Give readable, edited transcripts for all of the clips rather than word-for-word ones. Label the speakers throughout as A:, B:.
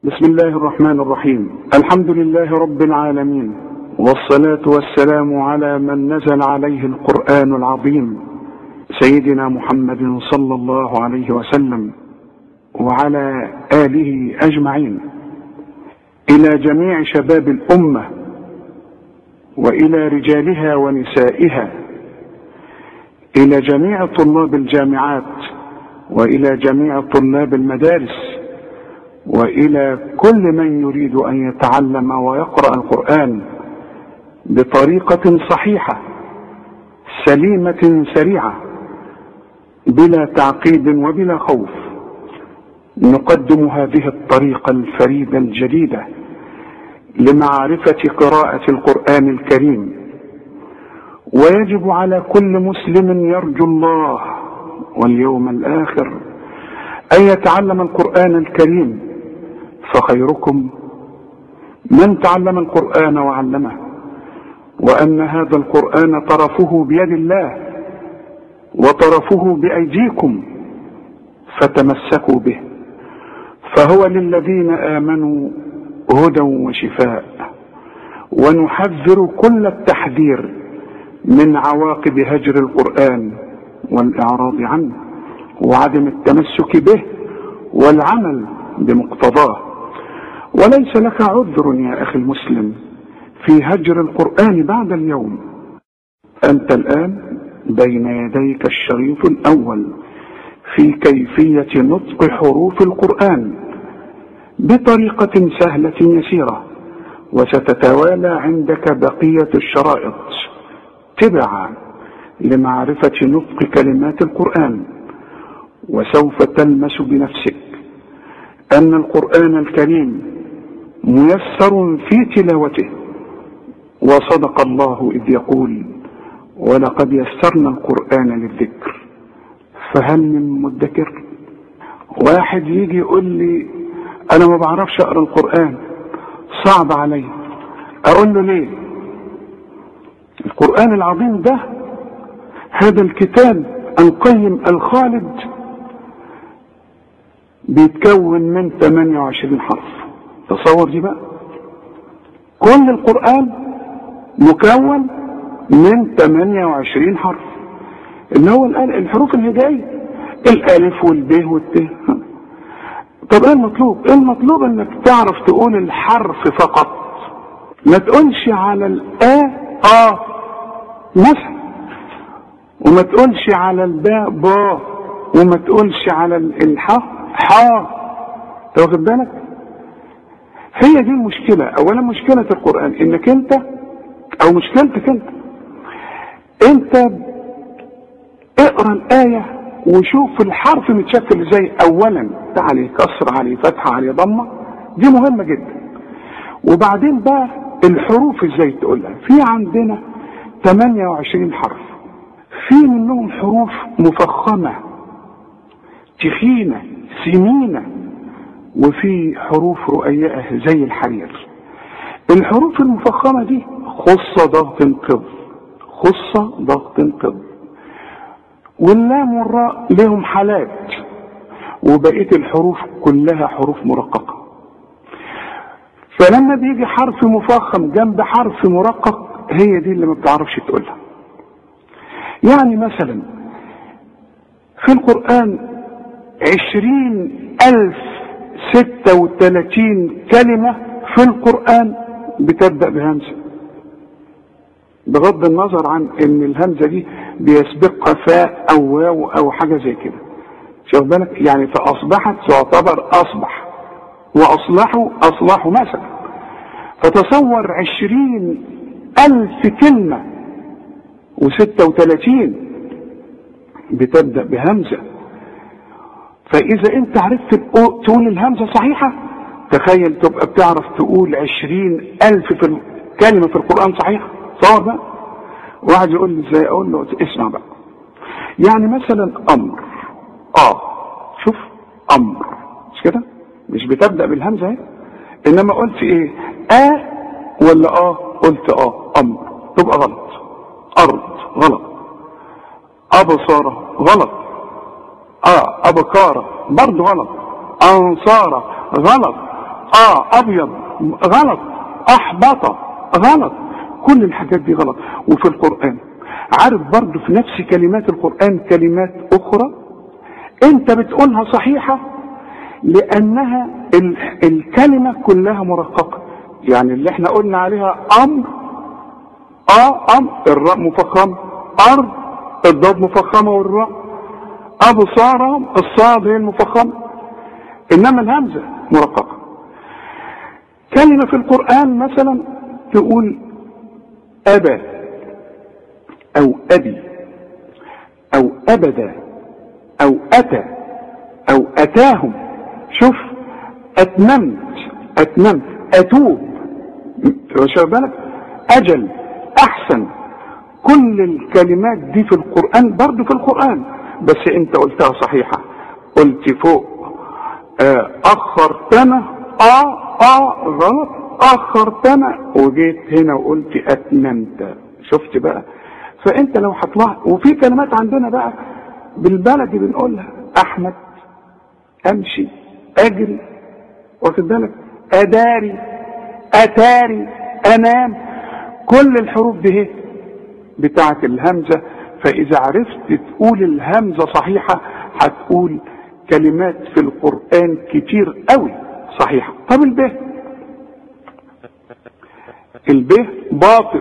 A: بسم الله الرحمن الرحيم. الحمد لله رب العالمين، والصلاة والسلام على من نزل عليه القرآن العظيم، سيدنا محمد صلى الله عليه وسلم وعلى آله أجمعين. إلى جميع شباب الأمة وإلى رجالها ونسائها، إلى جميع طلاب الجامعات وإلى جميع طلاب المدارس، وإلى كل من يريد أن يتعلم ويقرأ القرآن بطريقة صحيحة سليمة سريعة بلا تعقيد وبلا خوف. نقدم هذه الطريقة الفريدة الجديدة لمعرفة قراءة القرآن الكريم. ويجب على كل مسلم يرجو الله واليوم الآخر أن يتعلم القرآن الكريم، فخيركم من تعلم القرآن وعلمه، وأن هذا القرآن طرفه بيد الله وطرفه بأيديكم، فتمسكوا به، فهو للذين آمنوا هدى وشفاء. ونحذر كل التحذير من عواقب هجر القرآن والإعراض عنه وعدم التمسك به والعمل بمقتضاه. وليس لك عذر يا أخي المسلم في هجر القرآن بعد اليوم. أنت الآن بين يديك الشريط الأول في كيفية نطق حروف القرآن بطريقة سهلة يسيرة، وستتوالى عندك بقية الشرائط تبعا لمعرفة نطق كلمات القرآن. وسوف تلمس بنفسك أن القرآن الكريم ميسر في تلاوته، وصدق الله إذ يقول: ولقد يسرنا القرآن للذكر فهل من مدكر. واحد يجي يقول لي: أنا ما بعرفش أقرأ القرآن، صعب علي. أقول له: ليه؟ القرآن العظيم ده، هذا الكتاب القيم الخالد، بيتكون من 28 حرف. تصور دي بقى، كل القرآن مكون من 28 حرف، اللي هو الحروف الهجائية، الألف والب والت. طب ايه المطلوب؟ المطلوب انك تعرف تقول الحرف فقط، ما تقولش على مثلا، وما تقولش على الباء با، وما تقولش على الحاء حا. واخد بالك؟ هي دي المشكلة. اولا مشكلة القرآن انك انت، او مشكلتك انت اقرأ الآية وشوف الحرف متشكل ازاي. اولا عليه كسر، عليه فتحة، عليه ضمة، دي مهمة جدا. وبعدين بقى الحروف ازاي تقولها. في عندنا 28 حرف، في منهم حروف مفخمة تخينة سمينة، وفي حروف رؤيئة زي الحرير. الحروف المفخمة دي خص ضغط قض، خص ضغط قض، واللام والراء لهم حالات، وبقية الحروف كلها حروف مرققة. فلما بيجي حرف مفخم جنب حرف مرقق، هي دي اللي ما بتعرفش تقولها. يعني مثلا في القرآن 20,036 كلمة في القرآن بتبدأ بهمزة، بغض النظر عن ان الهمزة دي بيسبقها فاء او واو او حاجة زي كده. شوف بالك، يعني فأصبحت تعتبر أصبح، وأصلحوا مثلا. فتصور 20,000 كلمة و36 بتبدأ بهمزة. فإذا أنت عرفت تقول الهمزة صحيحة، تخيل تبقى بتعرف تقول 20,000 كلمة في القرآن صحيحة. صور بقى. واحد يقول لي ازاي؟ اقول له: اسمع بقى. يعني مثلا أمر، شوف أمر، مش كده؟ مش بتبدأ بالهمزة اهي، إنما قلت إيه؟ ولا قلت أمر، تبقى غلط. أرض غلط، أبصارة غلط، أبكارة برضو غلط، أنصارة غلط، ابيض غلط، احبط غلط، كل الحاجات دي غلط. وفي القرآن عارف برضه في نفس كلمات القرآن كلمات اخرى انت بتقولها صحيحة لانها الكلمة كلها مرققة. يعني اللي احنا قلنا عليها امر، امر الراء مفخمة، ارض الضاد مفخمة والراء، ابصارهم الصاد هي المفخمة، انما الهمزة مرققة. كلمة في القرآن مثلا تقول ابى او ابي او ابدا او اتى او اتاهم. شوف اتممت اتوب، واخد بالك، اجل، احسن، كل الكلمات دي في القرآن برضو في القرآن، بس انت قلتها صحيحة، قلت فوق اخرتنا غلط، اخرتنا، وجيت هنا وقلت اتممت. شفت بقى؟ فانت لو هتطلع، وفي كلمات عندنا بقى بالبلدي بنقولها، احمد، امشي، اجري، واخد بالك، اداري، اتاري، انام، كل الحروف دي هي بتاعه الهمزه. فاذا عرفت تقول الهمزه صحيحه هتقول كلمات في القرآن كتير قوي صحيحه. طب الب باطل،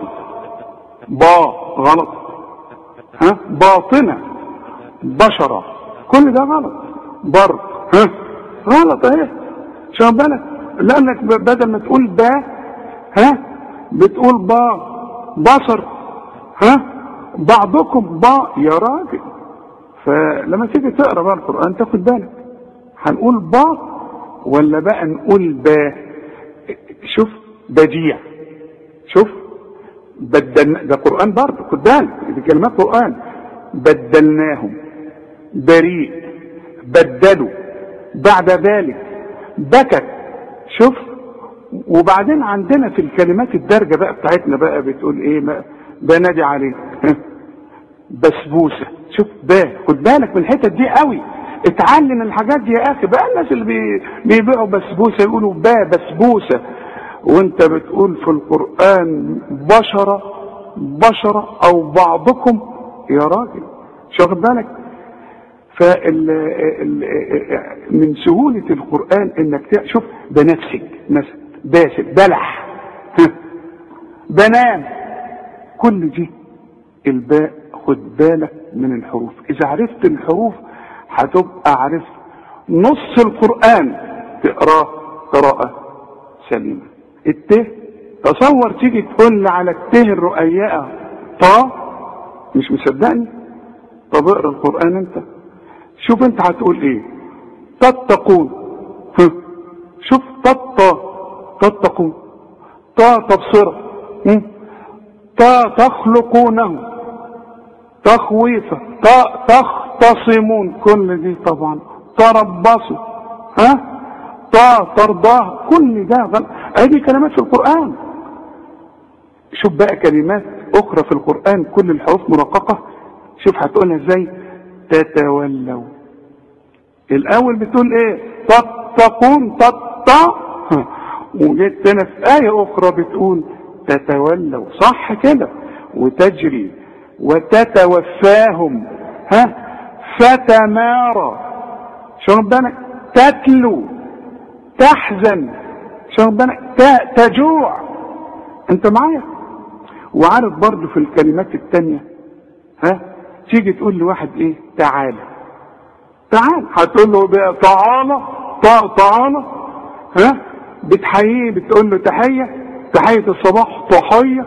A: غلط، باطنه، بشره، كل ده غلط. بر غلط اهي، شوف بالك، لانك بدل ما تقول با بتقول بصر، بعضكم يا راجل. فلما تيجي تقرا بقى القرآن تاخد بالك، هنقول ولا بقى نقول با. شوف بديع، شوف بدلنا، ده قرآن برضه، خد بالك دي كلمات قرآن. بدلناهم، بريء، بدلوا، بعد ذلك، بكت. شوف، وبعدين عندنا في الكلمات الدارجة بقى بتاعتنا بقى بتقول ايه؟ بنادي عليك، بسبوسة. شوف خد بالك من الحتت دي قوي، اتعلم الحاجات دي يا اخي. بقى الناس اللي بيبيعوا بسبوسة يقولوا بسبوسة، وانت بتقول في القرآن بشرة او بعضكم يا راجل. شوف بالك، من سهولة القرآن انك شوف بنفسك مثلا، باسل، بلح، بنام، كل دي الباء. خد بالك من الحروف، اذا عرفت الحروف هتبقى عرفت نص القرآن تقراه قراءة سليمة. تصور تيجي تقول على الرؤياء مش مصدقني؟ طب اقرا القرآن انت، شوف انت هتقول ايه. تتقون، شوف تتقون، تبصرة، تخلقونه، تخويفة، تختصمون، كل دي طبعا، تربصوا، ترضاه، كل ده غلط. هذه كلمات في القرآن. شوف بقى كلمات اخرى في القرآن كل الحروف مرققة، شوف هتقولها ازاي. تتولوا، الاول بتقول ايه؟ تتقون، وجيت هنا في آية اخرى بتقول تتولوا، صح كده، وتجري، وتتوفاهم، فتمارى، شو بالك، تتلو، تحزن، شو بالك، تجوع. انت معايا؟ وعارف برضو في الكلمات التانية تيجي تقول لواحد ايه؟ تعال، هتقول له بقى تعالى، بتحييه، بتقول له تحية الصباح، تحية،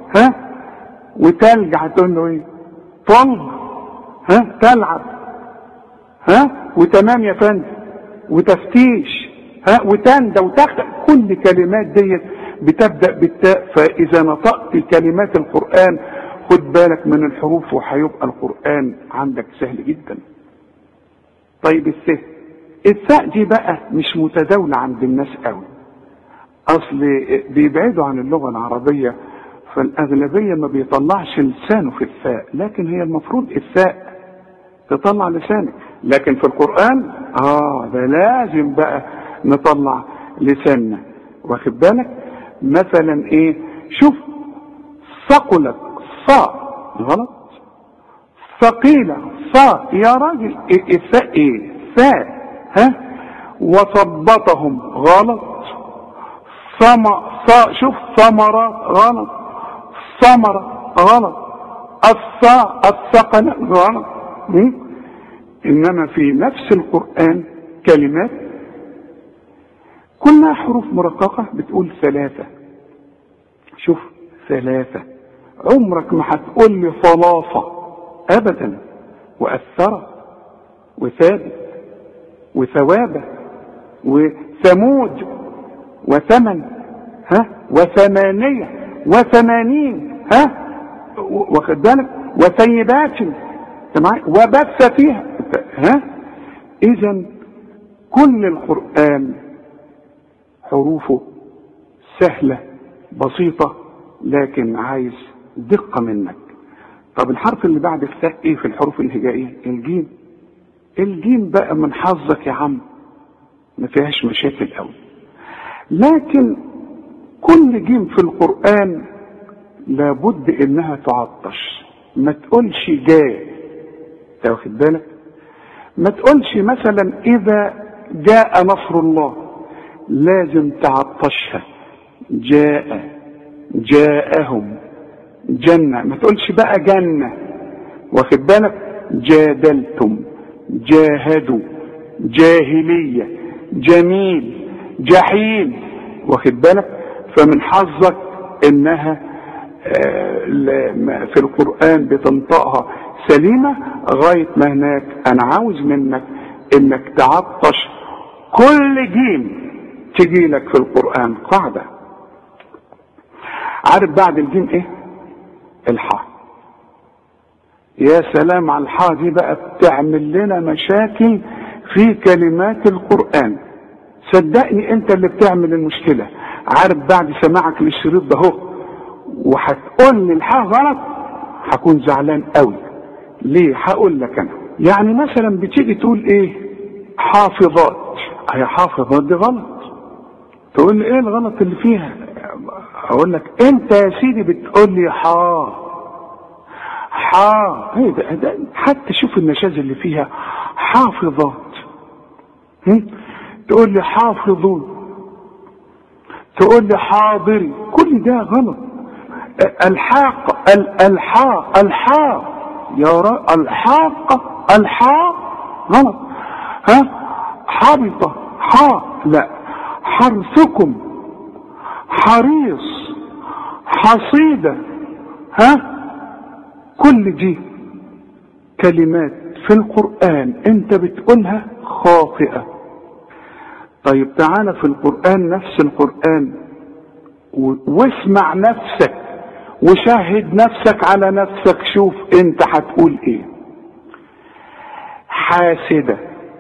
A: وتلج هتقول له ايه؟ طلب، تلعب، وتمام يا فندم، وتفتيش، وتندى، وتخدع، كل كلمات ديت بتبدأ بالتاء. فإذا نطقت كلمات القرآن خد بالك من الحروف، وهيبقى القرآن عندك سهل جدا. طيب الثاء دي بقى مش متداولة عند الناس قوي، اصل بيبعدوا عن اللغة العربية، فالأغلبية ما بيطلعش لسانه في الثاء، لكن هي المفروض الثاء تطلع لسانك، لكن في القرآن ده لازم بقى نطلع لساننا. واخد بالك؟ مثلا ايه؟ شوف، ثقلت صاء غلط، ثقيلة صاء يا راجل، الثاء ايه؟ ثاء. ها؟ وثبطهم غلط، صاء شوف، ثمرة غلط، ثمرة غلط، الصاء الثقل غلط. انما في نفس القرآن كلمات كلها حروف مرققة بتقول ثلاثة. شوف، ثلاثة، عمرك ما هتقول لي ثلاثة ابدا. وأثر وثابت وثوابة وثمود وثمن، ها، وثمانية وثمانين، ها، واخد بالك، وثيبات وبث فيها، ها. اذا كل القرآن حروفه سهلة بسيطة، لكن عايز دقة منك. طب الحرف اللي بعد الثاء ايه في الحروف الهجائية؟ الجيم. الجيم بقى من حظك يا عم، ما فيهاش مشاكل قوي. لكن كل جيم في القرآن لابد انها تعطش، ما تقولش جاء، تاخد بالك؟ ما تقولش مثلا اذا جاء نصر الله، لازم تعطشها. جاء، جاءهم، جنة، ما تقولش بقى جنة، واخد بالك؟ جادلتم، جاهدوا، جاهلية، جميل، جحيم، واخد بالك؟ فمن حظك انها في القرآن بتنطقها سليمة غاية ما هناك. انا عاوز منك انك تعطش كل جيم تجي لك في القرآن قاعدة. عارف بعد الجيم ايه؟ الحاء. يا سلام على الحاء دي بقى، بتعمل لنا مشاكل في كلمات القرآن. صدقني انت اللي بتعمل المشكلة. عارف بعد سماعك للشريط ده هو وهتقول لي الحاء غلط، هكون زعلان قوي. ليه؟ هقول لك انا. يعني مثلا بتيجي تقول ايه؟ حافظات. هي حافظات دي غلط. تقول لي ايه الغلط اللي فيها؟ اقول لك انت يا سيدي بتقول لي ايه ده؟ حتى شوف النشاز اللي فيها، حافظات. تقول لي حافظون، تقول لي حاضري، كل ده غلط. الحاء يا رب، الحاء غلط. ها، حبطة، لا، حرثكم، حريص، حصيدة، ها، كل دي كلمات في القرآن انت بتقولها خاطئة. طيب تعالى في القرآن، نفس القرآن، واسمع نفسك وشاهد نفسك على نفسك، شوف انت هتقول ايه. حاسدة،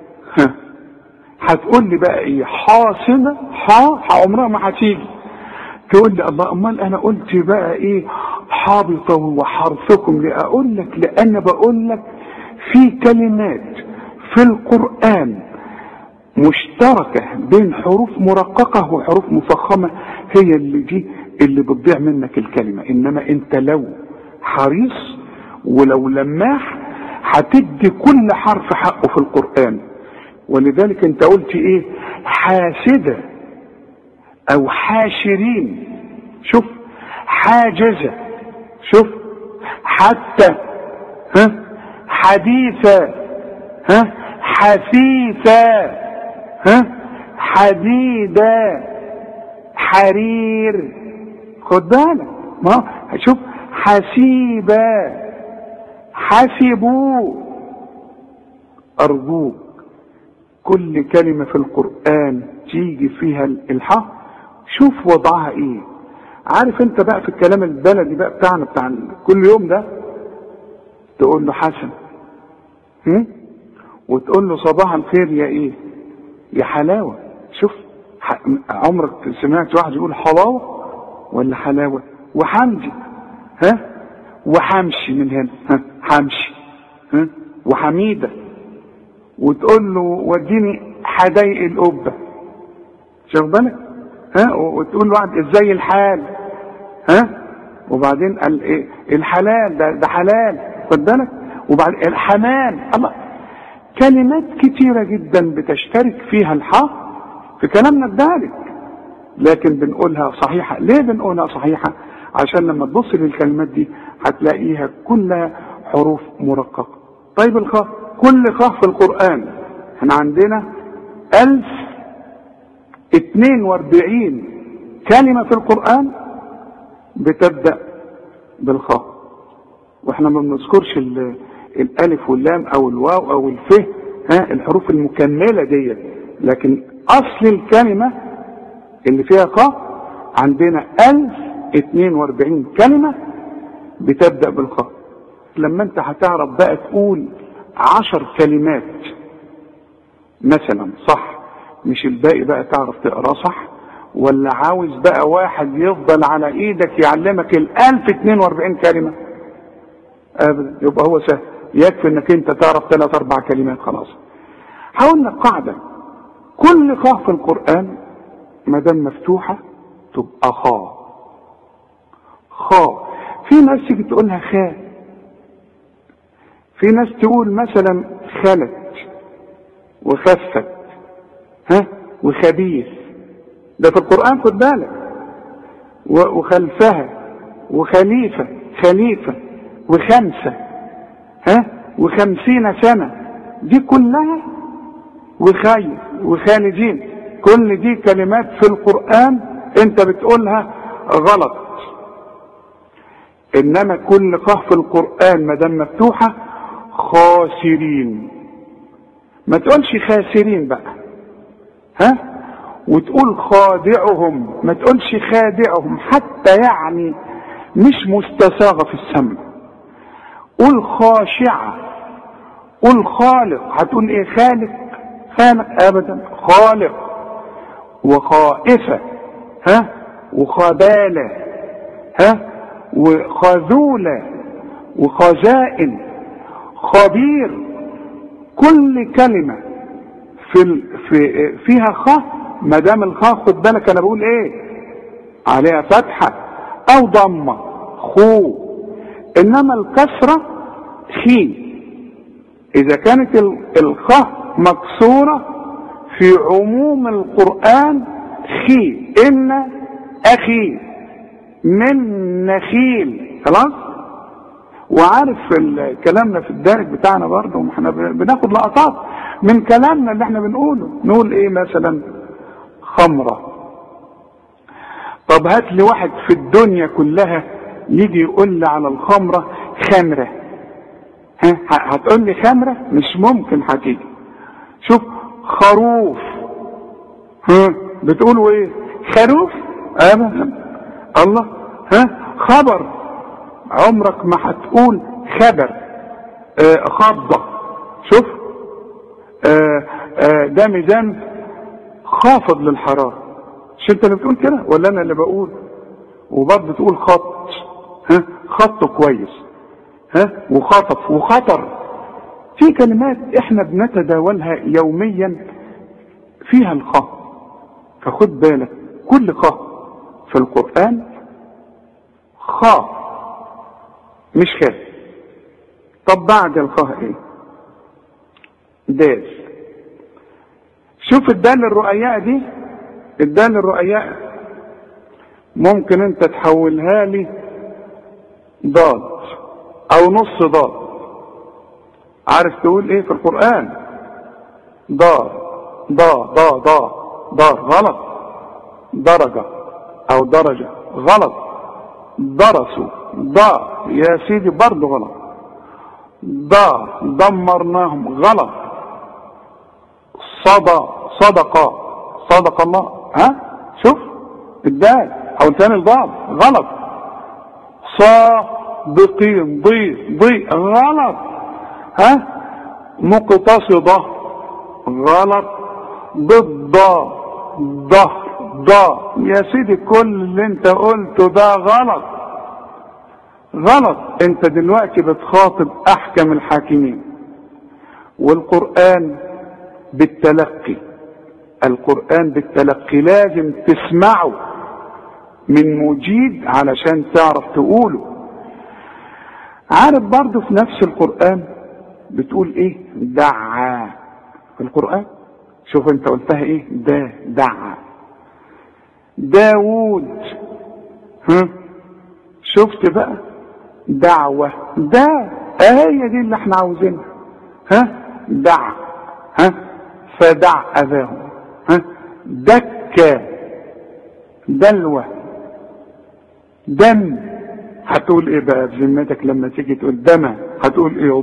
A: هتقول لي بقى ايه؟ حاسدة، عمرها ما هتيجي. تقول لي الله، امال انا قلت بقى ايه؟ حابطة وحرثكم. ليه اقول لك؟ لان بقول لك في كلمات في القرآن مشتركة بين حروف مرققة وحروف مفخمة، هي اللي بتضيع منك الكلمة. انما انت لو حريص ولو لماح هتدي كل حرف حقه في القرآن. ولذلك انت قلت ايه؟ حاسدة او حاشرين. شوف، حاجزة، شوف، حتى، ها، حديثة، ها، حثيثة، ها، حديدة، حرير. خد بالك، ما شوف، حسيبة، حسبوا. أرجوك كل كلمة في القرآن تيجي فيها الحاء شوف وضعها ايه. عارف انت بقى في الكلام البلدي بقى بتاعنا بتاع كل يوم ده، تقول له حسن، وتقول له صباح الخير يا ايه؟ يا حلاوة. شوف، عمرك سمعت واحد يقول حلاوة ولا حلاوة؟ وحمدي، ها، وحمشي من هنا، ها، حمشي، ها، وحميدة. وتقول له وديني حدايق القبة. شوف بالك، وتقول واحد ازاي الحال، وبعدين قال ايه الحلال ده حلال، خد بالك، وبعدين الحمام، الله، كلمات كتيرة جدا بتشترك فيها الحاء في كلامنا الدارج، لكن بنقولها صحيحة. ليه بنقولها صحيحة؟ عشان لما تبص للكلمات دي هتلاقيها كلها حروف مرققة. طيب الخاء، كل خاء في القرآن احنا عندنا 1042 كلمة في القرآن بتبدأ بالخاء، واحنا ما بنذكرش الالف واللام او الواو او الف، الحروف المكملة دي، لكن اصل الكلمة اللي فيها خاء عندنا 1042 كلمة بتبدأ بالخاء. لما انت هتعرف بقى تقول 10 كلمات مثلا صح، مش الباقي بقى تعرف تقرا صح، ولا عاوز بقى واحد يفضل على ايدك يعلمك 1042 كلمة؟ ابدا، يبقى هو سهل، يكفي انك انت تعرف 3-4 كلمات خلاص. حاولنا قاعدة، كل خاء في القرآن ما دام مفتوحة تبقى خاء. في ناس تيجي تقولها خاء، في ناس تقول مثلا خلت وخفت وخبيث، ده في القرآن خد بالك، وخلفها وخليفة وخمسة و50 سنة، دي كلها وخير وخالدين، كل دي كلمات في القرآن انت بتقولها غلط. انما كل قاف في القرآن ما دام مفتوحة خاسرين، ما تقولش خاسرين بقى، وتقول خادعهم، ما تقولش خادعهم حتى، يعني مش مستساغة في السمع. قول خاشعة، قول خالق، هتقول ايه خالق ابدا، خالق، وخائفة وخبالة وخذولة وخزائن، خبير، كل كلمة فيها خاء، ما دام الخاء خد بالك انا بقول ايه عليها فتحة او ضمة خو، انما الكسرة خي. اذا كانت الخاء مكسورة في عموم القرآن خي، ان اخي من نخيل، خلاص. وعارف كلامنا في الدارج بتاعنا برضه، احنا بناخد لقطات من كلامنا اللي احنا بنقوله، نقول ايه مثلا خمرة. طب هات لي واحد في الدنيا كلها يجي يقول لي على الخمرة خمرة، هتقول لي خمرة؟ مش ممكن هتيجي. شوف خروف، بتقولوا ايه خروف؟ الله، خبر، عمرك ما هتقول خبر. خضة، شوف، ده ميزان خافض للحرارة، مش انت اللي بتقول كده ولا انا اللي بقول؟ وبرضه تقول خط، خط كويس، وخطف وخطر. في كلمات احنا بنتداولها يوميا فيها الخاء، فخد بالك كل خاء في القرآن خاء مش خاء. طب بعد الخاء ايه؟ دال. شوف الدال الرؤياء دي، الدال الرؤياء ممكن انت تحولها لي ضاد او نص ضاد. عارف تقول ايه في القرآن؟ ضاد غلط. درجة او درجة غلط. درسوا يا سيدي برضو غلط. دمرناهم غلط. صدق الله، شوف الدال او تاني الضاد غلط. صادقين ضي غلط. مقتصدة غلط. ضد ظهر يا سيدي، كل اللي انت قلته ده غلط. انت دلوقتي بتخاطب احكم الحاكمين، والقرآن بالتلقي القرآن بالتلقي، لازم تسمعه من مجيد علشان تعرف تقوله. عارف برضه في نفس القرآن بتقول ايه؟ دعا في القرآن. شوف انت قلتها ايه؟ دعا. داوود، شفت بقى؟ دعوة، هي دي اللي احنا عاوزينها. دع، فدع اذاهم. دكة، دلوة، دم. هتقول ايه بقى في ذمتك لما تيجي تقول دم؟ هتقول ايه؟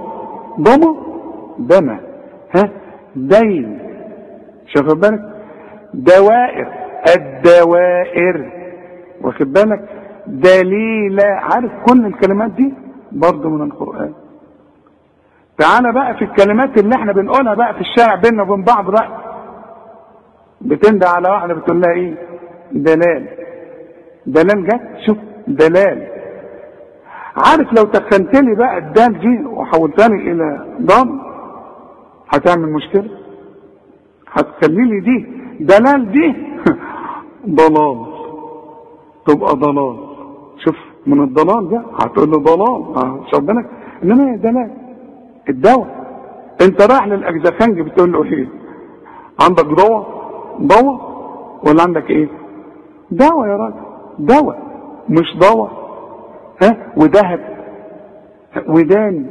A: دم. دين. شوف بالك؟ دوائر، الدوائر، واخد بالك؟ دليلة. عارف كل الكلمات دي برضو من القرآن. تعالى بقى في الكلمات اللي احنا بنقولها بقى في الشارع بيننا وبين بعض بقى. بتندى على واحدة بتقول لها ايه؟ دلال. جت. شوف، دلال. عارف لو تخنت لي بقى الدال دي وحولتني الى ضم هتعمل مشكلة. هتخلي لي دي دلال دي ضلال، تبقى ضلال. شوف من الضلال ده هتقول له ضلال. شوف بالك؟ انما هي دلال. الدواء، انت رايح للاجزخانج بتقول له ايه؟ عندك دواء ولا عندك ايه؟ دواء يا راجل، دواء مش دواء. ودهب، ودان،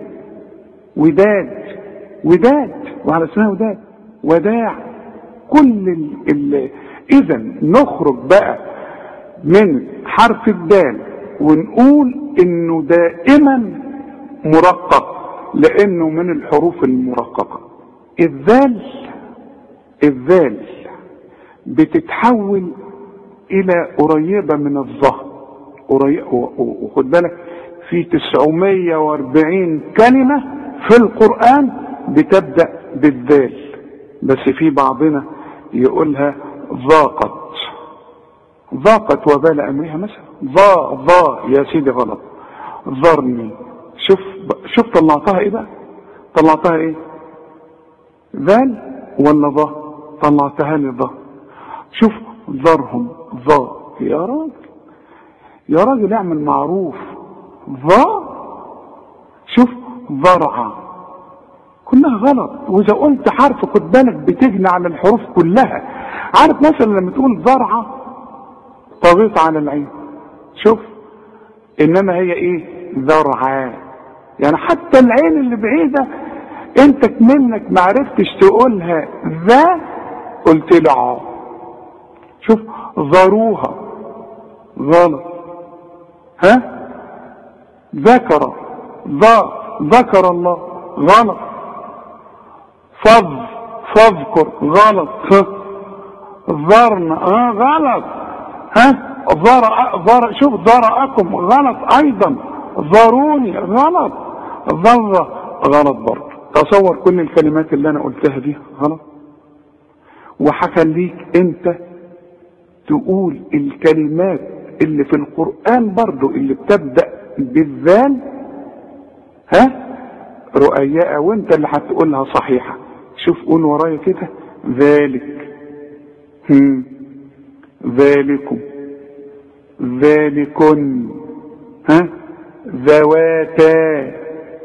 A: وداد، وعلى اسمها وداع. كل اذا نخرج بقى من حرف الدال ونقول انه دائما مرقق، لانه من الحروف المرققة. الذال بتتحول الى قريبة من الظهر. وخد بالك في 940 كلمة في القرآن بتبدأ بالذال، بس في بعضنا يقولها ضاقت وبال أمرها مثلا. يا سيدي غلط. ذرني. شوف طلعتها ايه بقى؟ طلعتها ايه؟ ذال ولا ضا؟ طلعتها لي ضا. شوف، ذرهم يا راجل اعمل معروف. شوف، ذرعة كلها غلط. واذا قلت حرف خد بالك بتجني على الحروف كلها. عارف مثلا لما تقول ذرعة طغيت على العين. شوف، انما هي ايه؟ ذرعة. يعني حتى العين اللي بعيدة انت منك معرفتش تقولها ذا، قلت له شوف، ذروها غلط. ذكر الله غلط. فاذكر غلط. ذرنا غلط. شوف، ذرأكم غلط ايضا. ذروني غلط. ذرة غلط برضه. تصور كل الكلمات اللي انا قلتها دي غلط. وهخليك انت تقول الكلمات اللي في القرآن برضو اللي بتبدأ بالذال رؤياء، وانت اللي هتقولها صحيحة. شوف، قول ورايا كده. ذلك، ذلكم، ذلكن، ذواتا،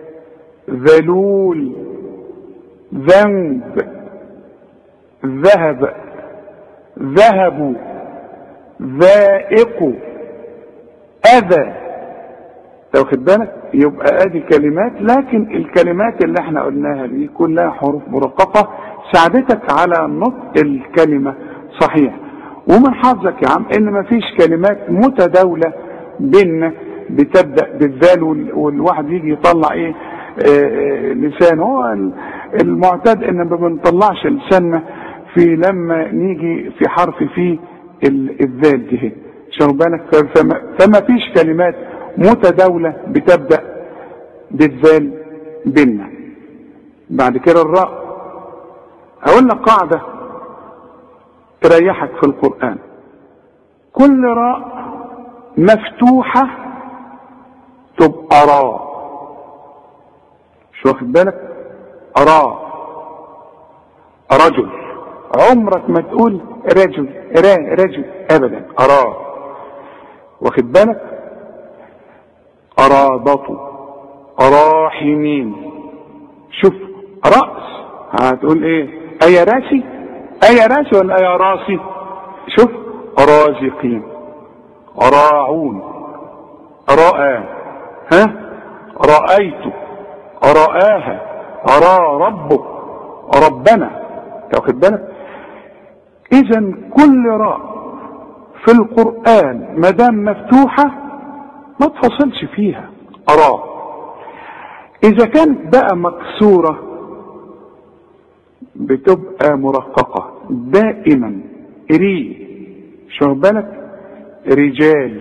A: ذلول، ذنب، ذهب، ذهبوا، ذائق، اذى. واخد بالك؟ يبقى ادي كلمات، لكن الكلمات اللي احنا قلناها دي كلها حروف مرققة ساعدتك على نطق الكلمة صحيح. ومن حظك يا عم ان مفيش كلمات متداولة بيننا بتبدأ بالذال والواحد يجي يطلع ايه لسانه. هو المعتاد ان ما بنطلعش لساننا في لما نيجي في حرف فيه الذال دي. شنو بالك؟ فما فيش كلمات متداولة بتبدأ بالذال بيننا. بعد كده الراء. اقول لك قاعدة تريحك في القرآن. كل راء مفتوحة تبقى راء. شو واخد بالك؟ راء، رجل، عمرك ما تقول رجل رجل ابدا، اراه. واخد بالك؟ ارابطوا، اراحمين. شوف رأس هتقول ايه؟ اي راسي، اي راسي ولا اي راسي؟ شوف رازقين، راعون، رأى، رأيت، رآها، أرى ربك، ربنا. واخد بالك؟ إذا كل راء في القرآن ما دام مفتوحة ما تفصلش فيها، أرى. إذا كانت بقى مكسورة بتبقى مرققة دائما، ري. شو بالك؟ رجال،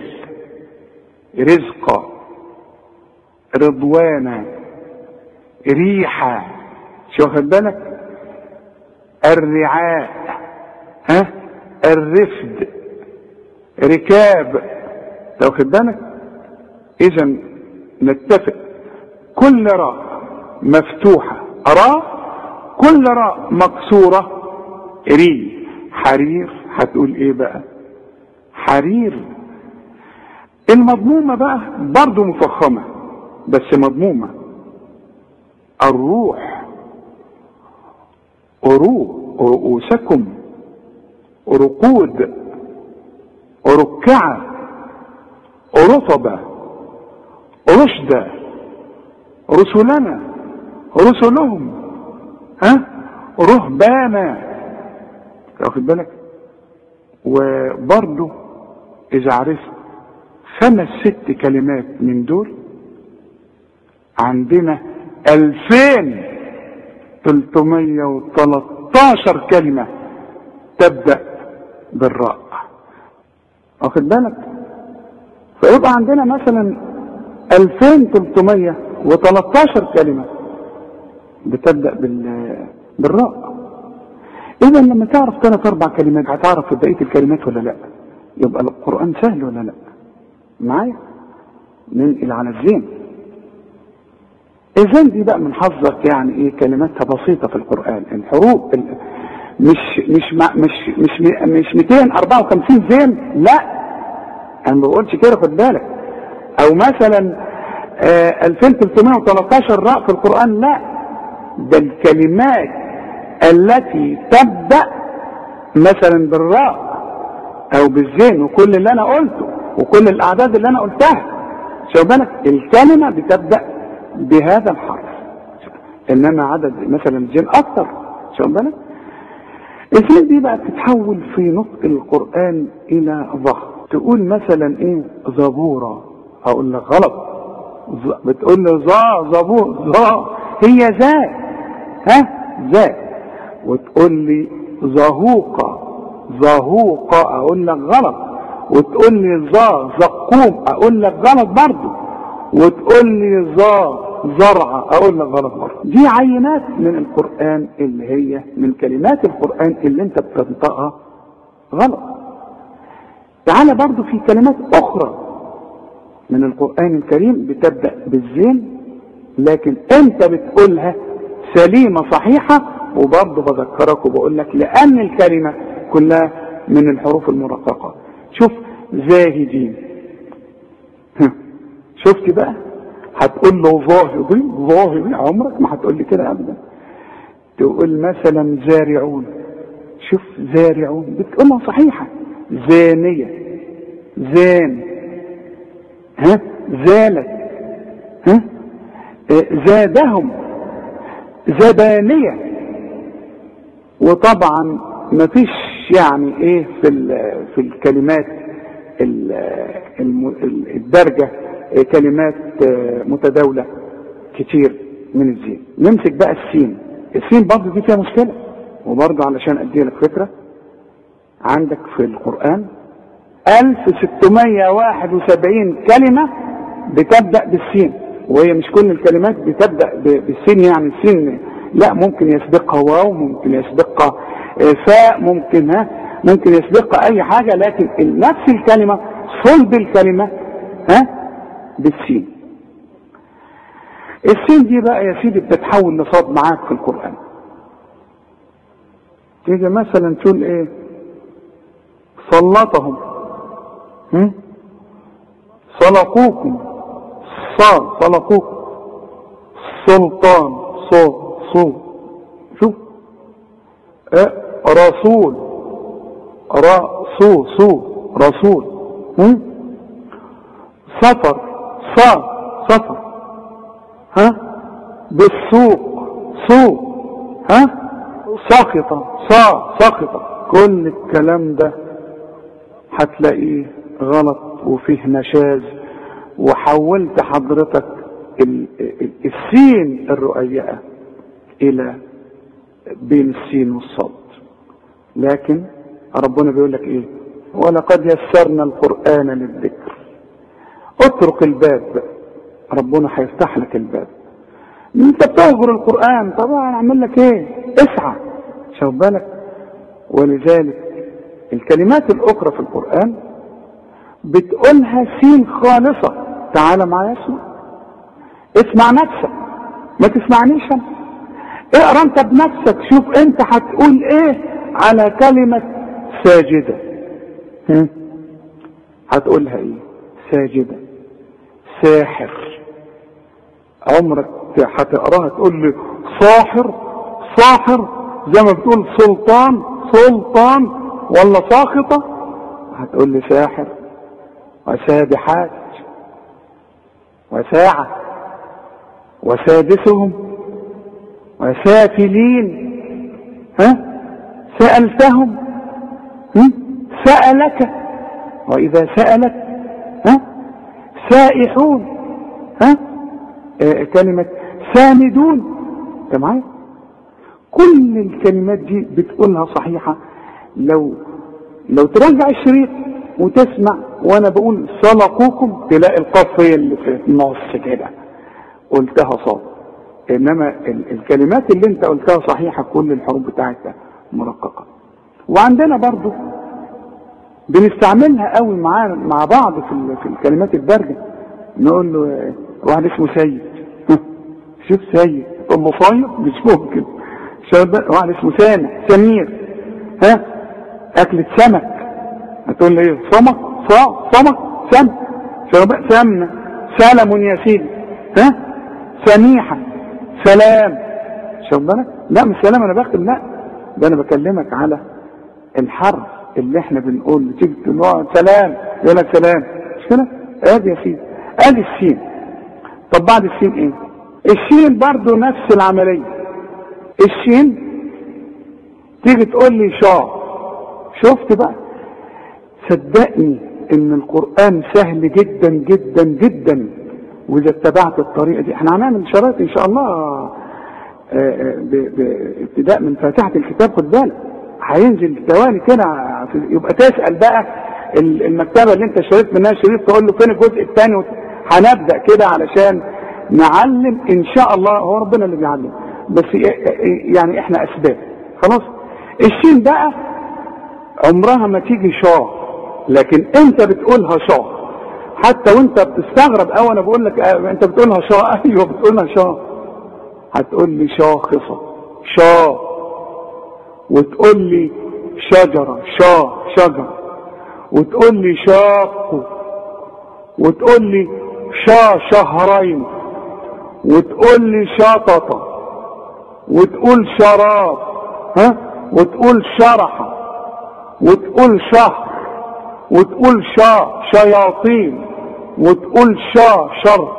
A: رزقا، رضوانا، ريحة. شو واخد بالك؟ الرعاء، الرفد، ركاب. واخد بالك؟ اذا نتفق كل راء مفتوحة راء، كل راء مكسورة ري. حرير هتقول ايه بقى؟ حرير. المضمومة بقى برضو مفخمة بس مضمومة. الروح، رؤوسكم، رقود، ركعة، رطبة، رشدة، رسلنا، رسلهم، رهبانا. واخد بالك؟ وبرضو اذا عرفت 5-6 كلمات من دول عندنا 2313 كلمة تبدأ بالراء. واخد بالك؟ فيبقى عندنا مثلا 2313 كلمة بتبدأ بالراء. اذا لما تعرف 3-4 كلمات هتعرف بقية الكلمات ولا لا؟ يبقى القرآن سهل ولا لا؟ معايا؟ ننقل على الزين. الزين دي بقى من حظك يعني ايه؟ كلماتها بسيطة في القرآن. الحروف مش 254 زين، لا انا ما بقولش كده، خد بالك. او مثلا 2313 راء في القرآن، لا، ده الكلمات التي تبدأ مثلا بالراء او بالزين، وكل اللي انا قلته وكل الاعداد اللي انا قلتها. شو بالك؟ الكلمة بتبدأ بهذا الحرف، انما عدد مثلا الزين اكتر. شو بالك؟ الزين دي بقى بتتحول في نطق القرآن الى ظهر. تقول مثلا ايه؟ زبورة، اقول لك غلط، بتقول لي زبور، هي ذا، ذا. وتقول لي زهوقة، اقول لك غلط. وتقول لي زقوم، اقول لك غلط برضه. وتقول لي زرعة، اقول لك غلط برضه. دي عينات من القرآن اللي هي من كلمات القرآن اللي انت بتنطقها غلط. تعالى برضه في كلمات اخرى من القرآن الكريم بتبدأ بالزين لكن انت بتقولها سليمة صحيحة. وبرضه بذكرك وبقول لك لان الكلمة كلها من الحروف المرققة. شوف زاهدين، شفت بقى؟ هتقول له ظاهري، عمرك ما هتقول لي كده ابدا. تقول مثلا زارعون، شوف زارعون بتقولها صحيحة. زانية، زان، زالت، زادهم، زبانية. وطبعا ما فيش يعني ايه في الكلمات الدرجة كلمات متداولة كتير من الزين. نمسك بقى السين. السين برضه دي فيها مشكلة، وبرضه علشان ادي لك فكرة، عندك في القرآن 1671 كلمة بتبدأ بالسين، وهي مش كل الكلمات بتبدأ بالسين. يعني السين لا، ممكن يسبقها واو، ممكن يسبقها فاء، ممكن يسبقها اي حاجة، لكن نفس الكلمة صلب الكلمة بالسين. السين دي بقى يا سيدي بتتحول لصاد معاك في القرآن. تيجي مثلا تقول ايه؟ سلطهم، سلقوكم، سلقوكم، سلطان، صو، شوف، رسول، رسول، سفر، سفر، بالسوق، سوق، ساخطة، ساخطة. كل الكلام ده هتلاقيه غلط وفيه نشاز، وحولت حضرتك السين الرؤيئة الى بين السين والصاد. لكن ربنا بيقول لك ايه؟ ولقد يسرنا القرآن للذكر. اترك الباب، ربنا هيفتح لك الباب. انت بتهجر القرآن، طبعا اعمل لك ايه؟ اسعى، شوف بالك. ولذلك الكلمات الاخرى في القرآن بتقولها سين خالصة. تعال معايا اسمع نفسك، ما تسمعنيش انا. اقرا انت بنفسك، شوف انت هتقول ايه على كلمة ساجدة. هتقولها ايه؟ ساجدة، ساحر. عمرك هتقراها تقول لي ساحر، ساحر زي ما بتقول سلطان، سلطان، ولا ساخطة؟ هتقول لي ساحر وسابحات وساعة وسادسهم وسافلين. سألتهم، سألك، وإذا سألك سائحون، كلمة سامدون. انت معايا؟ كل الكلمات دي بتقولها صحيحة. لو ترجع الشريط وتسمع وانا بقول سلقوكم تلاقي القاف هي اللي في النص كده قلتها صاد. انما الكلمات اللي انت قلتها صحيحة، كل الحروف بتاعتها مرققة. وعندنا برضو بنستعملها قوي مع بعض في الكلمات الدارجة. نقول له واحد اسمه سيد، شوف سيد، تقول له صاير، مش ممكن. واحد اسمه سمير، اكلة سمك، هتقول له ايه؟ سمك، سمك، سمنة، سلم يا سيدي، سميحة، سلام. شوف بالك؟ لا مش سلام انا بختم، لا ده انا بكلمك على الحرف اللي احنا بنقول. تيجي تقول سلام، يقول لك سلام، مش كده؟ ادي يا سيدي، ادي السين. طب بعد السين ايه؟ الشين برضو نفس العملية. الشين تيجي تقول لي شاء. شفت بقى؟ صدقني ان القرآن سهل جدا جدا جدا، واذا اتبعت الطريقة دي. احنا هنعمل شرايط ان شاء الله بابتداء من فاتحة الكتاب. خد بالك هينزل ثواني كده، يبقى تسأل بقى المكتبة اللي انت اشتريت منها شريط، تقول له فين الجزء الثاني. هنبدأ كده علشان نعلم ان شاء الله. هو ربنا اللي بيعلم، بس يعني احنا اسباب. خلاص. الشين بقى عمرها ما تيجي شاه، لكن انت بتقولها شاه. حتى وانت بتستغرب او انا بقول لك انت بتقولها شاه. ايوه بتقولها شاه. هتقول لي شاخصة، شاه، وتقول لي شجرة، شجر، وتقول لي شاق، وتقول لي شهرين، وتقول لي شططة، وتقول شراب، وتقول شرحة، وتقول شهر، وتقول شياطين، وتقول شر،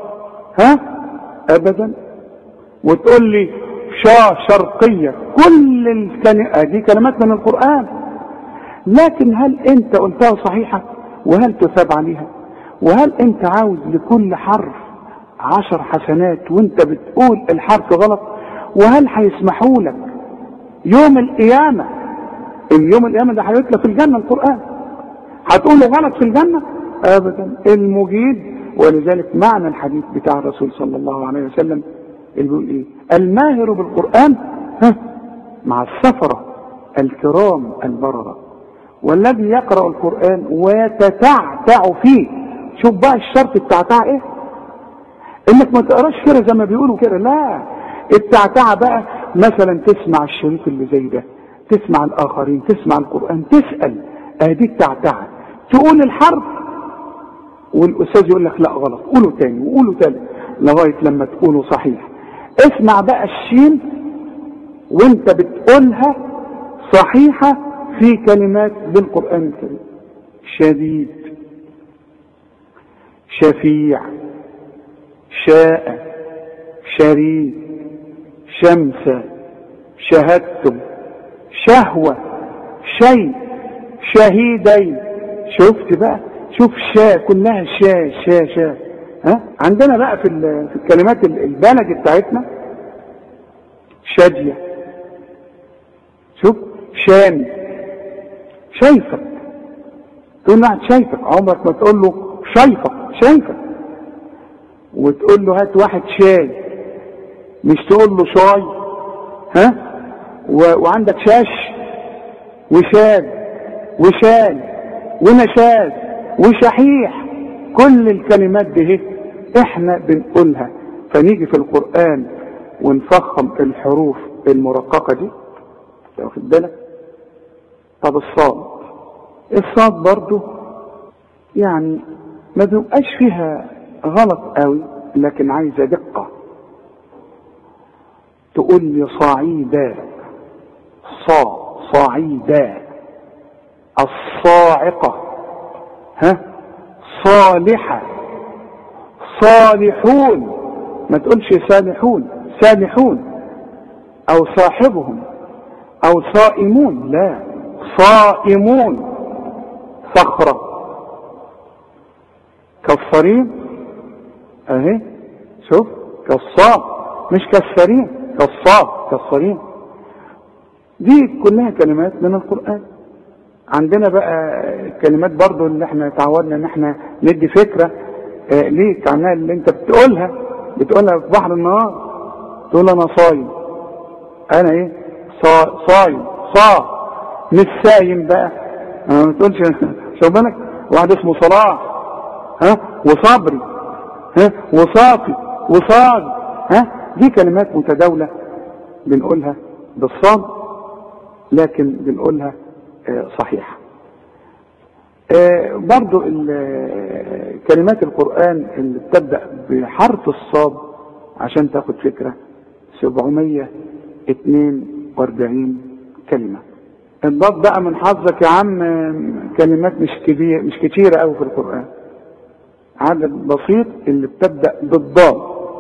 A: ابدا. وتقول لي شرقية. كل دي كلمات من القرآن، لكن هل انت قلتها صحيحة؟ وهل تثاب عليها؟ وهل انت عاوز لكل حرف 10 حسنات وانت بتقول الحرف غلط؟ وهل هيسمحوا لك يوم القيامة؟ اليوم القيامة ده هيتلى في الجنة القرآن، هتقول له غلط في الجنة؟ ابدا. المجيد. ولذلك معنى الحديث بتاع الرسول صلى الله عليه وسلم اللي بيقول ايه؟ الماهر بالقرآن مع السفرة الكرام البررة، والذي يقرأ القرآن ويتتعتع فيه. شوف بقى الشرط التعتع ايه؟ انك ما تقراش كده زي ما بيقولوا كده، لا. التعتع بقى مثلا تسمع الشريط اللي زي ده تسمع الآخرين، تسمع القرآن، تسأل، اديك تعتعد، تقول الحرف والأستاذ يقول لك لا غلط، قوله تاني وقوله تاني لغاية لما تقوله صحيح. اسمع بقى الشين وانت بتقولها صحيحة في كلمات بالقرآن الكريم. شديد، شفيع، شاء، شريك، شمسة، شهدتم، شهوة، شيء، شهيدين. شفت بقى؟ شوف شا كلها شا شا شا. ها عندنا بقى في الكلمات البلدي بتاعتنا شادية، شوف شامي، شايفك، تقول له شايفك، عمرك ما تقول له شايفك شايفك. وتقول له هات واحد شاي، مش تقول له شاي. ها وعندك شاش وشاد وشال ونشاد وشحيح، كل الكلمات دي احنا بنقولها. فنيجي في القرآن ونفخم الحروف المرققة دي، واخد بالك؟ طب الصاد برضو يعني ما بيبقاش فيها غلط قوي، لكن عايزة دقة. تقول لي صعيدا، صعيدا، الصاعقة، ها صالحة، صالحون، ما تقولش صالحون، صالحون او صاحبهم او صائمون، لا، صائمون. صخرة، كالصريم اهي، شوف كالصاد مش كالصريم، كالصاد كالصريم. دي كلها كلمات من القرآن. عندنا بقى كلمات برضو اللي احنا تعودنا ان احنا ندي فكرة ليك عنها، اللي انت بتقولها في بحر النهار. تقول انا صايم، انا ايه صايم، مش سايم بقى، ما تقولش. شوف بالك، واحد اسمه صلاح، ها وصبري، ها وصافي وصاد، ها دي كلمات متداولة بنقولها بالصاد، لكن بنقولها صحيح. برضو كلمات القرآن اللي بتبدأ بحرف الصاد عشان تاخد فكرة 742 كلمة. الضاد بقى من حظك يا عم كلمات مش كتيرة قوي في القرآن، عدد بسيط اللي بتبدأ بالضاد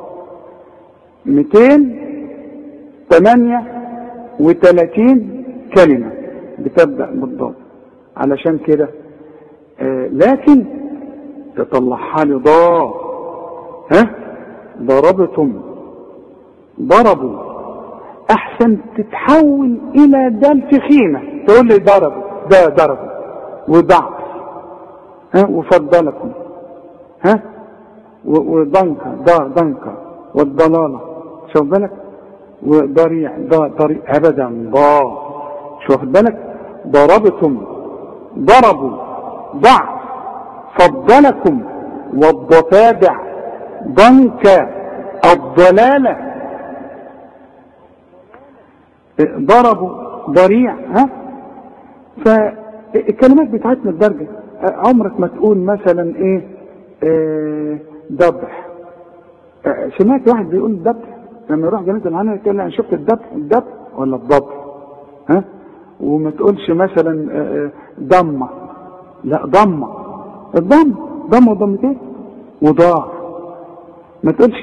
A: 238 كلمة بتبدأ بالضاد. علشان كده لكن تطلعها لي ضاد، ها ضربتم، ضربوا، احسن تتحول الى دال تخينة، تقول لي ضربوا، ده ضربوا، وضعف، ها وفضلكم، ها وضنكة، ضنكة، والضلالة، شوف بالك، وضريع، ضريع ابدا، شوف بالك، ضربتم، ضربوا، ضعف، فضلكم، والضفادع، ضنكة، الضلالة، ضربوا، ضريع، ها. فالكلمات بتاعتنا الدرجة، عمرك ما تقول مثلا ايه ذبح. سمعت واحد بيقول ذبح لما يروح جنينة العنب يقول انا شفت الذبح ولا الضبح، ها. وما تقولش مثلا ضمة، لا ضمة، ضمة وضمتين، وضاع. ما تقولش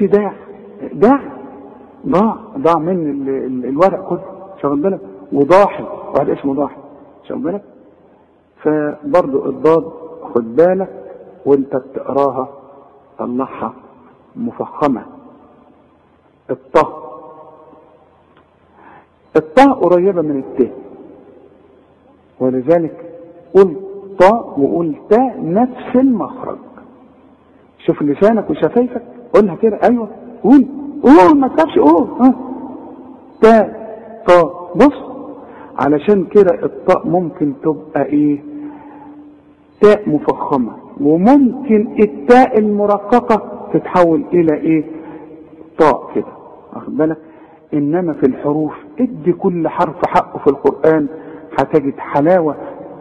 A: ضاع من الورق كله، شغل بالك، وضاحي، واحد اسمه ضاحي، شغل بالك. فبرضو الضاد خد بالك وانت بتقراها طلعها مفخمة. الطاء قريبة من الت، ولذلك قل طاء وقل تاء نفس المخرج. شوف لسانك وشفايفك، قولها كده، ايوه قول ما تخافش، قول تاء طاء. بص، علشان كده الطاء ممكن تبقى ايه تاء مفخمة، وممكن التاء المرققة تتحول الى ايه طاء كده، واخد بالك. انما في الحروف ادي كل حرف حقه في القرآن هتجد حلاوة.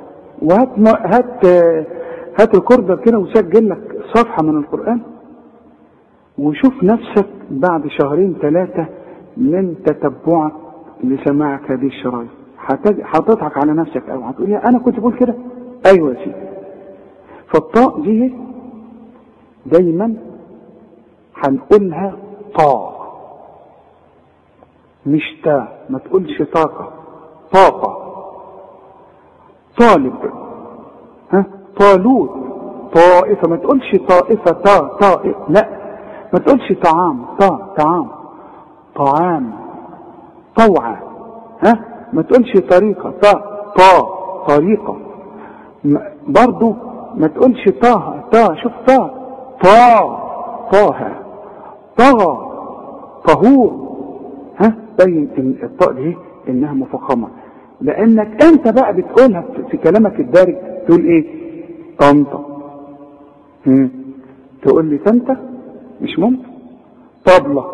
A: هات الكوردر كده وسجل لك صفحة من القرآن وشوف نفسك بعد 2-3 من تتبعك لسماعك هذه الشرايط هتضحك على نفسك او هتقول يا انا كنت بقول كده. ايوه يا سيدي. فالطاء دي دايما هنقولها طاء مش تاء. ما تقولش طاقة، طاقة. طالب، طالوت، طائفة. ما تقولش طائفة طائف، لا. ما تقولش طعام، طعام. طعام، طوعة. ما تقولش طريقة، طريقة. برضو ما تقولش طه. شوف طه، طغى، طهور. بين ان الطاء دي انها مفخمة، لانك انت بقى بتقولها في كلامك الدارج. تقول ايه؟ طنطا. تقول لي طنطا مش ممكن. طبلة،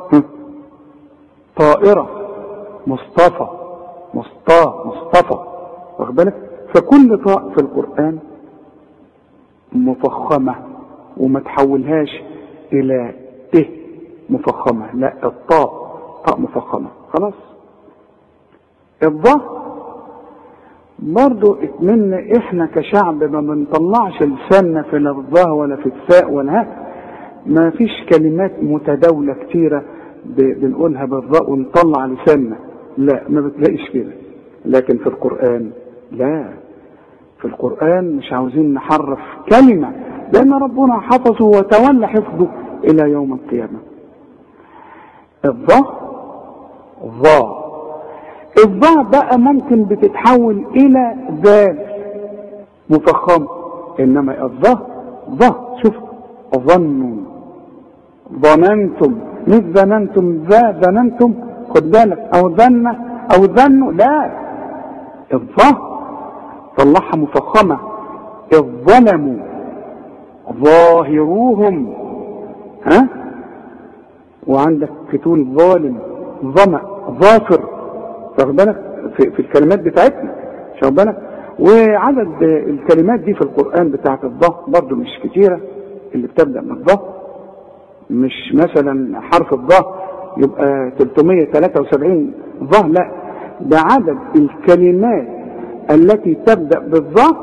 A: طائرة، مصطفى، مصطفى. واخد بالك؟ فكل طاء في القرآن مفخمة وما تحولهاش الى ت مفخمة، لا. الطاء طاء مفخمة خلاص. الظاء برضو اتمنى احنا كشعب ما بنطلعش لساننا في الظاء ولا في الثاء ولا ما فيش كلمات متداولة كتيرة بنقولها بالظاء ونطلع لساننا، لا ما بتلاقيش كده. لكن في القرآن لا، في القرآن مش عاوزين نحرف كلمة، لأن ربنا حفظه وتولى حفظه إلى يوم القيامة. الظاء بقى ممكن بتتحول إلى ذال مفخم، إنما الظاء شوف ظنوا، ظننتم، مش ظننتم ظننتم، خد بالك، أو ظنوا، لا. الظاء طلعها مفخمة. الظلموا، ظاهروهم، وعندك تقول ظالم، ظمأ، ظافر. واخد بالك في الكلمات بتاعتنا، واخد بالك. وعدد الكلمات دي في القرآن بتاعت الظاء برضو مش كتيرة، اللي بتبدأ بالظاء. مش مثلا حرف الظاء يبقى 373 ظاء، لا. ده عدد الكلمات التي تبدأ بالظاء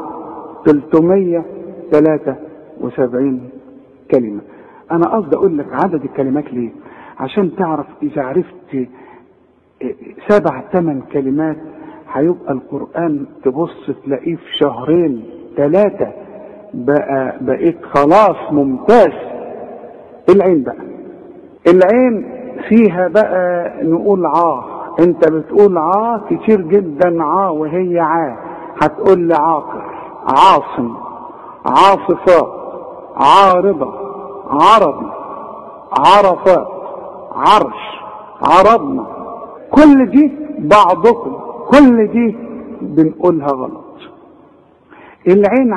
A: 373 كلمة. انا قصدي اقول لك عدد الكلمات ليه؟ عشان تعرف اذا عرفت 7-8 كلمات هيبقى القرآن تبص تلاقيه في 2-3 بقيت خلاص ممتاز. العين بقى، العين فيها بقى نقول انت بتقول كتير جدا وهي هتقول لي عاقر، عاصم، عاصفات، عارضة، عربي، عرفات، عرش، عرضنا. كل دي بعضكم، كل دي بنقولها غلط. العين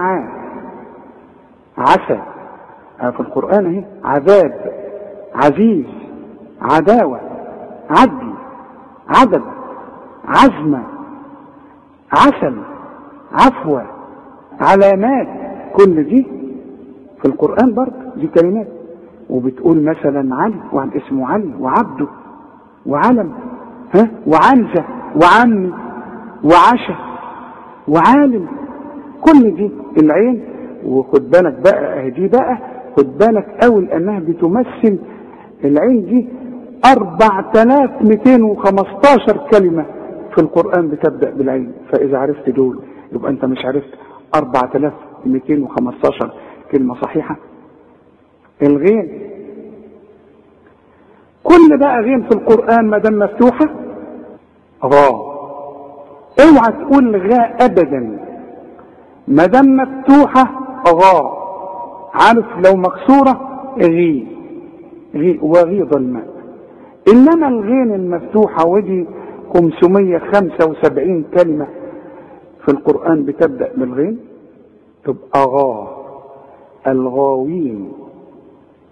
A: عسى في القرآن اهي، عذاب، عزيز، عداوة، عدل، عدد، عزمة، عسل، عفوة، علامات. كل دي في القرآن برضه دي كلمات. وبتقول مثلا علي، وعن اسمه علي، وعبده، وعلم، وعنزة، وعمي، وعشا، وعالم. كل دي العين. وخد بالك بقى دي بقى خد بالك قوي، لانها بتمثل العين دي 4215 كلمة في القرآن بتبدأ بالعين. فإذا عرفت دول يبقى أنت مش عرفت 4215 كلمة صحيحة. الغين، كل بقى غين في القرآن ما دام مفتوحة غاء. اوعى تقول غاء أبدا ما دام مفتوحة غاء. عارف لو مكسورة غي وغيض الماء. إنما الغين المفتوحة ودي 575 كلمة في القرآن بتبدأ بالغين تبقى غاء. الغاوين،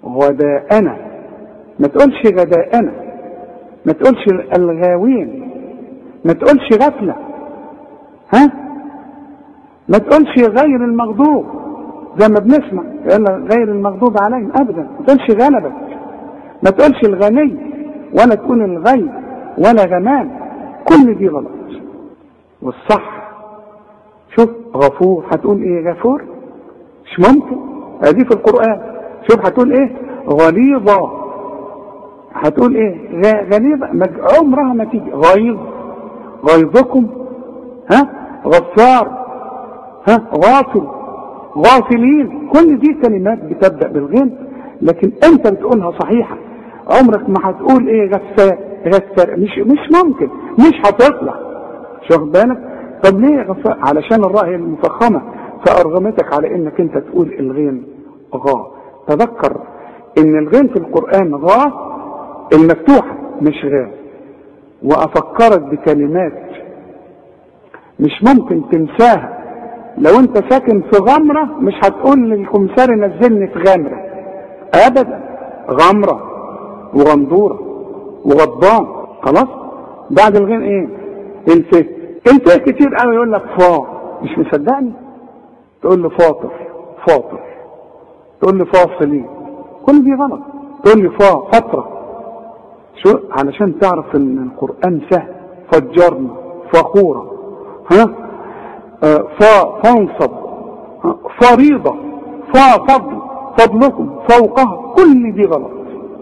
A: غداءنا. ما تقولش غداءنا، ما تقولش الغاوين، ما تقولش غفلة، ها؟ ما تقولش غير المغضوب زي ما بنسمع يقول غير المغضوب عليهم، ابدا. ما تقولش غلبك، ما تقولش الغني، ولا تقول الغي ولا غمان، كل دي غلط. والصح شوف غفور هتقول ايه؟ غفور مش ممكن، ادي في القرآن. شوف هتقول ايه؟ غليظة، هتقول ايه؟ غليظة عمرها ما تيجي. غيظ، غيظكم، ها؟ غفار، ها؟ غافل، غافلين، كل دي كلمات بتبدأ بالغين، لكن انت بتقولها صحيحة. عمرك ما هتقول ايه؟ غفار، غفار، مش ممكن، مش هتطلع. شوف بالك؟ طب ليه غفار؟ علشان الراء هي المفخمة فأرغمتك على انك انت تقول الغين غا. تذكر ان الغين في القرآن غا المفتوحة مش غا. وافكرك بكلمات مش ممكن تنساها. لو انت ساكن في غمرة مش هتقول للكمساري نزلني في غمرة ابدا. غمرة وغندورة وغضبان. خلاص؟ بعد الغين ايه؟ الفه. الفه كتير قوي يقول لك فا، مش مصدقني؟ تقول له فاطر، فاطر، تقول لي فاصلين، كل دي غلط. تقول لي فترة. شو؟ علشان تعرف ان القرآن سهل. فجرنا، فخورة، ها؟ فانصب، فريضة، فضل، فضلكم، فوقها، كل دي غلط.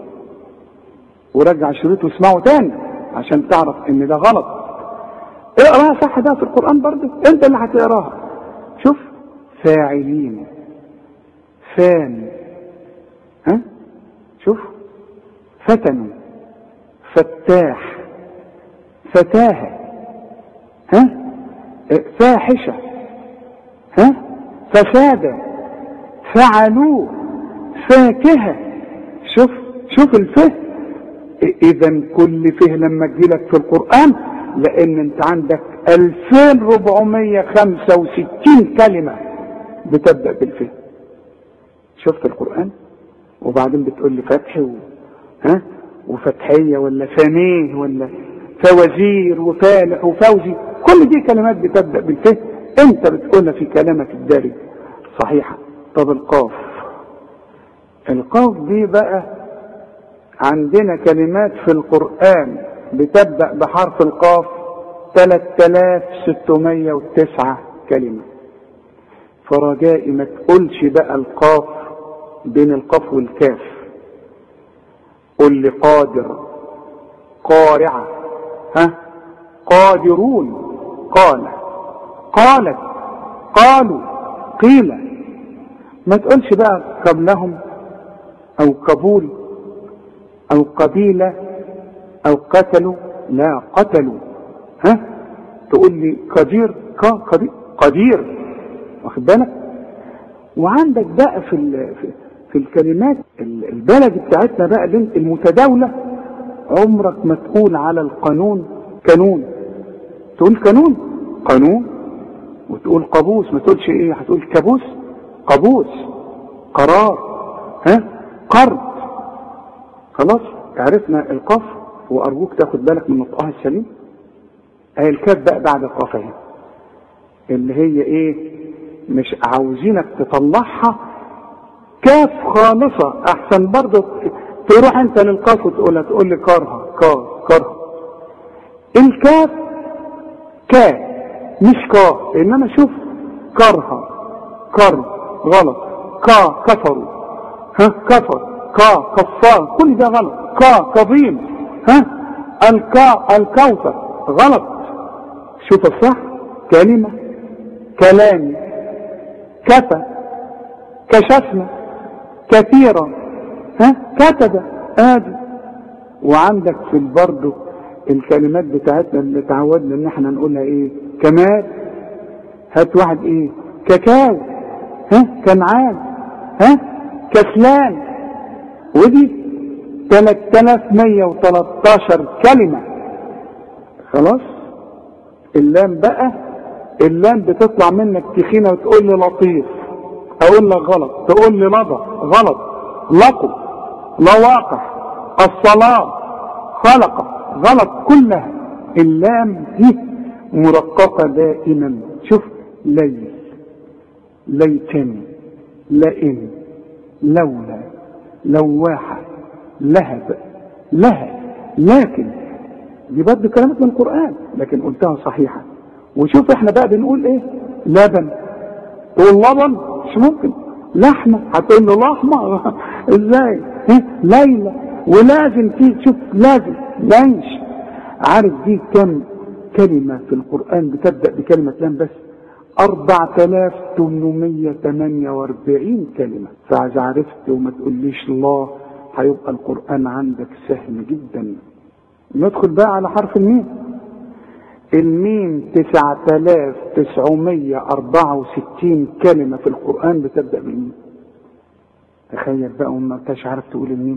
A: ورجع شريط واسمعه تاني عشان تعرف ان ده غلط. اقراها صح، ده في القرآن برضه انت اللي هتقراها. شوف فاعلين، فان، ها؟ شوف فتنوا، فتاح، فتاهة، ها؟ فاحشة، ها؟ فسادة، فعلوه، فاكهة. شوف الفه. اذا كل فه لما تجيلك في القرآن، لان انت عندك 2465 كلمة بتبدأ بالفه. شفت القرآن؟ وبعدين بتقول لي فتح ها؟ وفتحية ولا فانيه ولا فوزير وفالح وفوزي، كل دي كلمات بتبدأ بالفه. انت بتقولها في كلامك الدارج صحيحة. طب القاف، القاف دي بقى عندنا كلمات في القرآن بتبدأ بحرف القاف 3609 كلمة. فرجائي ما تقولش بقى القاف بين القاف والكاف. قل لي قادر، قارعة، ها؟ قادرون، قال، قالت، قالوا، قيل. ما تقولش بقى قبلهم او قبول او قبيلة او قتلوا، لا قتلوا، ها؟ تقول لي قدير، قدير، واخد بالك؟ وعندك بقى في الكلمات البلد بتاعتنا بقى المتداولة، عمرك ما تقول على القانون كانون، تقول قانون، قانون. وتقول قابوس، ما تقولش ايه؟ هتقول كابوس، قابوس. قرار، ها؟ قرض. خلاص عرفنا القاف، وارجوك تاخد بالك من نطقها السليم. الكاف بقى بعد القاف اهي، اللي هي ايه؟ مش عاوزينك تطلعها كاف خالصة، احسن برضه تروح انت للقاف وتقولها، تقول لي كارها، كارها. الكاف كا مش كا، انما شوف كارها، كر غلط. كفروا، ها؟ كفر، كفار، كل ده غلط. كظيم، ها؟ الكوثر غلط. شوف الصح، كلمة، كلامي، كفى، كشفنا، كثيرا، ها؟ كتب، ادي. وعندك في برضه الكلمات بتاعتنا اللي تعودنا ان احنا نقولها ايه؟ كمال. هات واحد ايه؟ كاكاو، ها؟ كنعان، ها؟ كسلان. ودي 3113 كلمة. خلاص؟ اللام بقى، اللام بتطلع منك تخينة وتقول لي لطيف، اقول لك غلط. تقول لي لضى، غلط. لقوا، لواقع، الصلاة، خلق، غلط كلها. اللام دي مرققة دائما. شوف ليل، ليتني، لئن، لولا، لواحة، لهب، لها. لكن دي برضه كلمات من القرآن لكن قلتها صحيحة. وشوف احنا بقى بنقول ايه؟ لبن، تقول لبن مش ممكن. لحمة هتقول له لحمة ازاي؟ ليلى. ولازم تيجي تشوف لازم لانش. عارف دي كم كلمة في القرآن بتبدأ بكلمة لام بس؟ 4848 كلمة. فإذا عرفت وما تقوليش الله هيبقى القرآن عندك سهل جدا. ندخل بقى على حرف الميم. الميم 9964 كلمة في القرآن بتبدأ بالميم. تخيل بقى وما انتش عارف تقول الميم.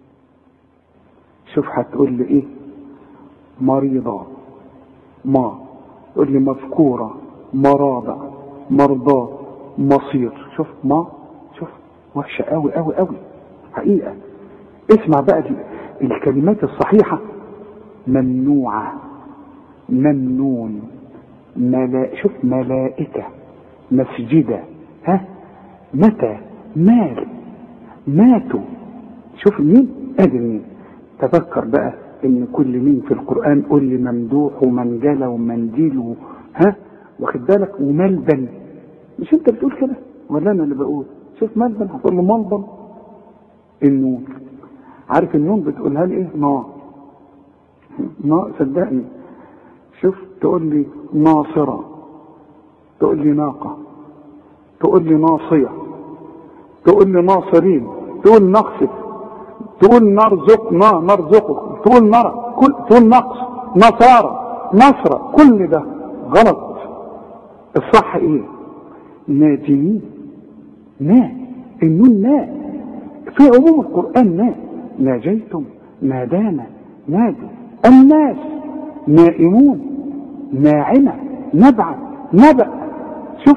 A: شوف هتقول لي ايه؟ مريضة، ما تقول لي مذكورة، مراضع، مرضى، مصير. شوف ما، شوف وحشة قوي قوي قوي حقيقة. اسمع بقى الكلمات الصحيحة: ممنوعة، ممنون، شوف ملائكة، مسجدة، متى، مال، ماتوا. شوف مين؟ ادي مين. تذكر بقى ان كل مين في القرآن قول لي ممدوح ومنجلة ومنديل واخد بالك، وملبن. مش انت بتقول كده ولا انا اللي بقول؟ شوف ملبن هتقول له ملبن. النون، عارف النون بتقولها لي ايه؟ صدقني. شوف تقول لي ناصرة، تقول لي ناقة، تقول لي ناصية، تقول لي ناصرين، تقول نقصك، تقول نرزقنا نرزقك، تقول نرى، تقول نقص، نصارى، نصرة. كل ده غلط. الصح ايه؟ ناجين، النون في عموم القرآن ناجيتم، نادانا، نادوا. الناس نائمون، ناعمة، نبعث، نبأ. شوف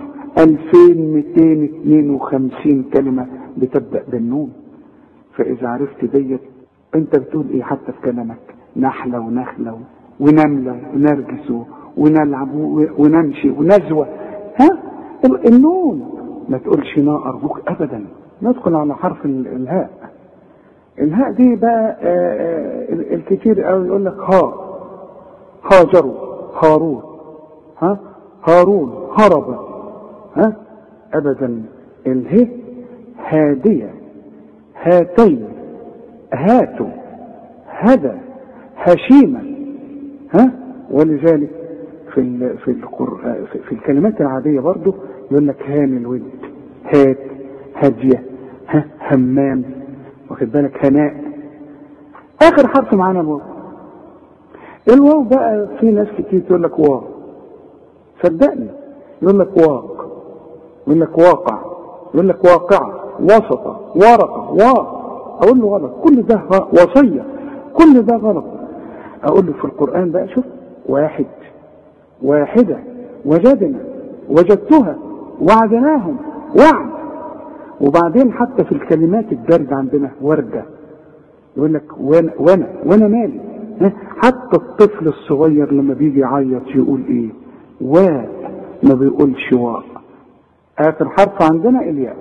A: 2252 كلمة بتبدأ بالنون. فإذا عرفت ديت انت بتقول ايه حتى في كلامك؟ نحلة ونخلة ونملة ونرجس ونلعب ونمشي ونزوة. النون. ما تقولش نا أرجوك أبدا. ندخل على حرف الهاء. الهاء دي بقى الكتير قوي يقول لك هاجروا، هارون، هارون، هرب. أبدا. اله هادية، هاتين، هاتوا، هدى، هشيمة. ولذلك في الكلمات العادية برضو يقول لك هان الود، هات، هدية، همام، واخد بالك، هناء. آخر حرف معانا الواو. الواو بقى في ناس كتير تقول لك واو. صدقني. يقول لك واق، يقول لك واقع، يقول لك واقعة، وسطة، ورقة، أقول له غلط. كل ده وصية، كل ده غلط. أقول له في القرآن بقى شوف: واحد، واحدة، وجدنا، وجدتها، وعدناهم، وعد. وبعدين حتى في الكلمات الدارجة عندنا وردة. يقول لك وانا مالي. حتى الطفل الصغير لما بيجي يعيط يقول ايه؟ ما بيقولش واء. آخر حرف عندنا الياء.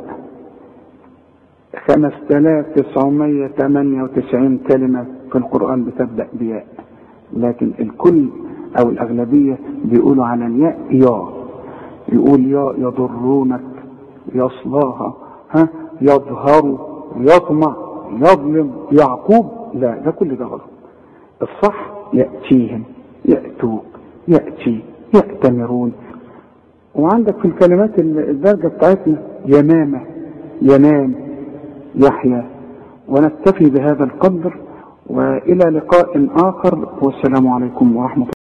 A: 5998 كلمة في القرآن بتبدأ بياء، لكن الكل أو الأغلبية بيقولوا على الياء يا. يقول يا يضرونك، يصلاها، يظهر، يطمع، يظلم، يعقوب. لا، ده كل ده غلط. الصح يأتيهم، يأتوك، يأتي، يأتمرون. وعندك في الكلمات الدرجة بتاعتنا يمامة، ينام، يحيى. ونكتفي بهذا القدر، وإلى لقاء آخر، والسلام عليكم ورحمة الله.